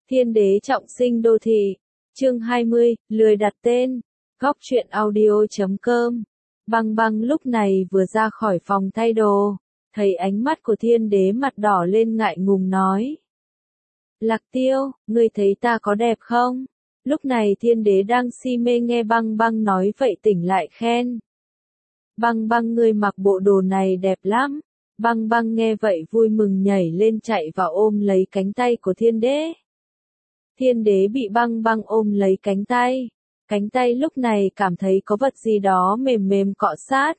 Thiên đế trọng sinh đô thị. Chương 20, lười đặt tên. Góc truyện audio.com. Băng băng lúc này vừa ra khỏi phòng thay đồ, thấy ánh mắt của thiên đế mặt đỏ lên ngại ngùng nói. Lạc Tiêu, ngươi thấy ta có đẹp không? Lúc này thiên đế đang si mê nghe băng băng nói vậy tỉnh lại khen. Băng băng ngươi mặc bộ đồ này đẹp lắm. Băng băng nghe vậy vui mừng nhảy lên chạy vào ôm lấy cánh tay của thiên đế. Thiên đế bị băng băng ôm lấy cánh tay lúc này cảm thấy có vật gì đó mềm mềm cọ sát.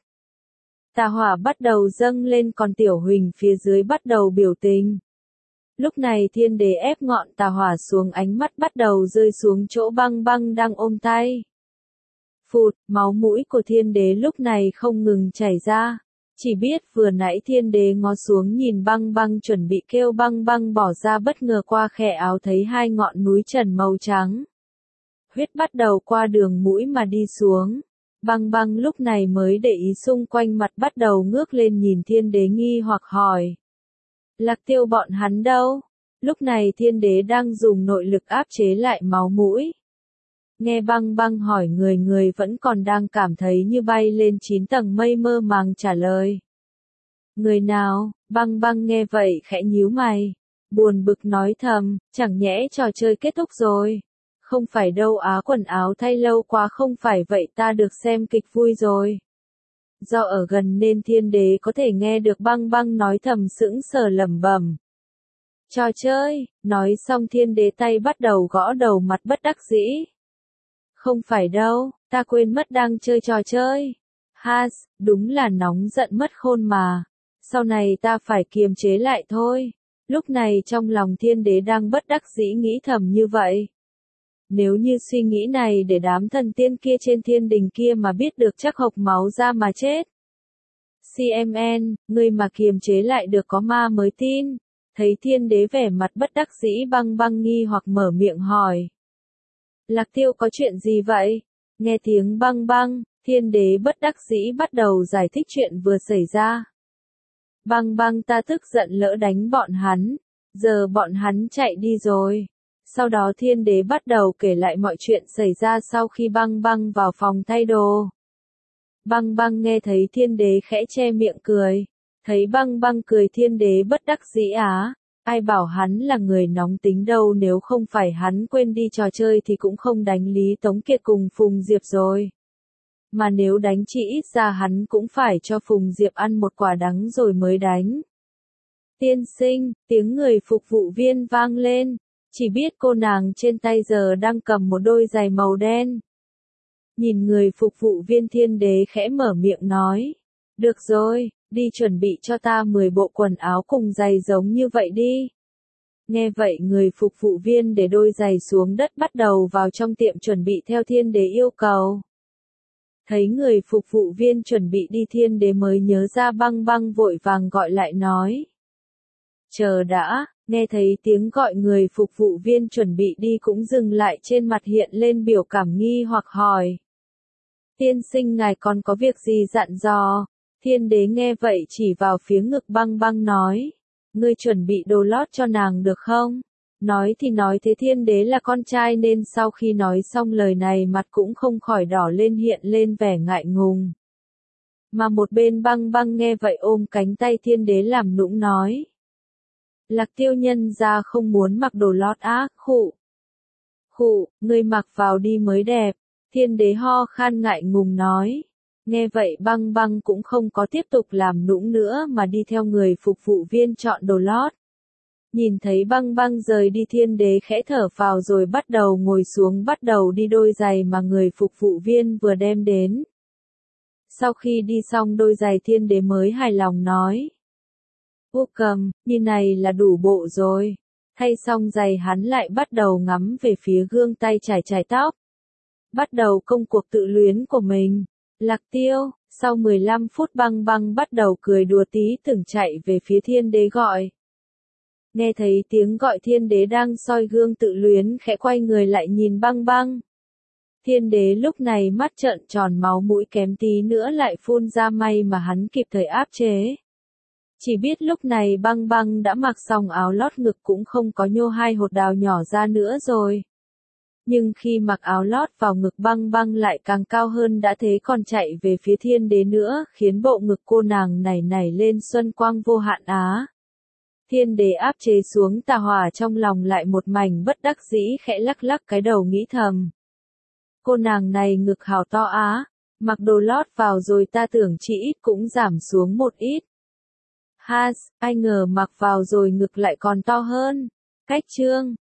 Tà hỏa bắt đầu dâng lên còn tiểu huỳnh phía dưới bắt đầu biểu tình. Lúc này thiên đế ép ngọn tà hỏa xuống ánh mắt bắt đầu rơi xuống chỗ băng băng đang ôm tay. Phụt, máu mũi của thiên đế lúc này không ngừng chảy ra. Chỉ biết vừa nãy thiên đế ngó xuống nhìn băng băng chuẩn bị kêu băng băng bỏ ra bất ngờ qua khe áo thấy hai ngọn núi trần màu trắng. Huyết bắt đầu qua đường mũi mà đi xuống. Băng băng lúc này mới để ý xung quanh mặt bắt đầu ngước lên nhìn thiên đế nghi hoặc hỏi. Lạc Tiêu bọn hắn đâu? Lúc này thiên đế đang dùng nội lực áp chế lại máu mũi. Nghe băng băng hỏi người vẫn còn đang cảm thấy như bay lên 9 tầng mây mơ màng trả lời. Người nào? Băng băng nghe vậy khẽ nhíu mày. Buồn bực nói thầm, chẳng nhẽ trò chơi kết thúc rồi. Không phải đâu á, quần áo thay lâu quá không phải vậy, ta được xem kịch vui rồi. Do ở gần nên thiên đế có thể nghe được băng băng nói thầm sững sờ lẩm bẩm. Trò chơi, nói xong thiên đế tay bắt đầu gõ đầu mặt bất đắc dĩ. Không phải đâu, ta quên mất đang chơi trò chơi. Has, đúng là nóng giận mất khôn mà. Sau này ta phải kiềm chế lại thôi. Lúc này trong lòng thiên đế đang bất đắc dĩ nghĩ thầm như vậy. Nếu như suy nghĩ này để đám thần tiên kia trên thiên đình kia mà biết được chắc hộc máu ra mà chết. CMN, ngươi mà kiềm chế lại được có ma mới tin. Thấy thiên đế vẻ mặt bất đắc dĩ băng băng nghi hoặc mở miệng hỏi. Lạc Tiêu có chuyện gì vậy? Nghe tiếng băng băng, thiên đế bất đắc dĩ bắt đầu giải thích chuyện vừa xảy ra. Băng băng ta tức giận lỡ đánh bọn hắn, giờ bọn hắn chạy đi rồi. Sau đó thiên đế bắt đầu kể lại mọi chuyện xảy ra sau khi băng băng vào phòng thay đồ. Băng băng nghe thấy thiên đế khẽ che miệng cười. Thấy băng băng cười thiên đế bất đắc dĩ á. Ai bảo hắn là người nóng tính đâu, nếu không phải hắn quên đi trò chơi thì cũng không đánh Lý Tống Kiệt cùng Phùng Diệp rồi. Mà nếu đánh chỉ ít ra hắn cũng phải cho Phùng Diệp ăn một quả đắng rồi mới đánh. Tiên sinh, tiếng người phục vụ viên vang lên. Chỉ biết cô nàng trên tay giờ đang cầm một đôi giày màu đen. Nhìn người phục vụ viên thiên đế khẽ mở miệng nói. Được rồi, đi chuẩn bị cho ta 10 bộ quần áo cùng giày giống như vậy đi. Nghe vậy người phục vụ viên để đôi giày xuống đất bắt đầu vào trong tiệm chuẩn bị theo thiên đế yêu cầu. Thấy người phục vụ viên chuẩn bị đi thiên đế mới nhớ ra băng băng vội vàng gọi lại nói. Chờ đã. Nghe thấy tiếng gọi người phục vụ viên chuẩn bị đi cũng dừng lại trên mặt hiện lên biểu cảm nghi hoặc hỏi. Tiên sinh ngài còn có việc gì dặn dò? Thiên đế nghe vậy chỉ vào phía ngực băng băng nói. Ngươi chuẩn bị đồ lót cho nàng được không? Nói thì nói thế thiên đế là con trai nên sau khi nói xong lời này mặt cũng không khỏi đỏ lên hiện lên vẻ ngại ngùng. Mà một bên băng băng nghe vậy ôm cánh tay thiên đế làm nũng nói. Lạc Tiêu nhân ra không muốn mặc đồ lót á, khụ, ngươi mặc vào đi mới đẹp. Thiên đế ho khan ngại ngùng nói. Nghe vậy băng băng cũng không có tiếp tục làm nũng nữa mà đi theo người phục vụ viên chọn đồ lót. Nhìn thấy băng băng rời đi thiên đế khẽ thở phào rồi bắt đầu ngồi xuống bắt đầu đi đôi giày mà người phục vụ viên vừa đem đến. Sau khi đi xong đôi giày thiên đế mới hài lòng nói. Cầm, như này là đủ bộ rồi. Thay xong giày hắn lại bắt đầu ngắm về phía gương tay chải tóc. Bắt đầu công cuộc tự luyến của mình. Lạc Tiêu, sau 15 phút băng băng bắt đầu cười đùa tí tưởng chạy về phía thiên đế gọi. Nghe thấy tiếng gọi thiên đế đang soi gương tự luyến khẽ quay người lại nhìn băng băng. Thiên đế lúc này mắt trợn tròn máu mũi kém tí nữa lại phun ra may mà hắn kịp thời áp chế. Chỉ biết lúc này băng băng đã mặc xong áo lót ngực cũng không có nhô hai hột đào nhỏ ra nữa rồi. Nhưng khi mặc áo lót vào ngực băng băng lại càng cao hơn đã thế còn chạy về phía thiên đế nữa, khiến bộ ngực cô nàng này nảy lên xuân quang vô hạn á. Thiên đế áp chế xuống tà hỏa trong lòng lại một mảnh bất đắc dĩ khẽ lắc lắc cái đầu nghĩ thầm. Cô nàng này ngực hào to á, mặc đồ lót vào rồi ta tưởng chỉ ít cũng giảm xuống một ít. Ai ngờ mặc vào rồi ngực lại còn to hơn. Cách chương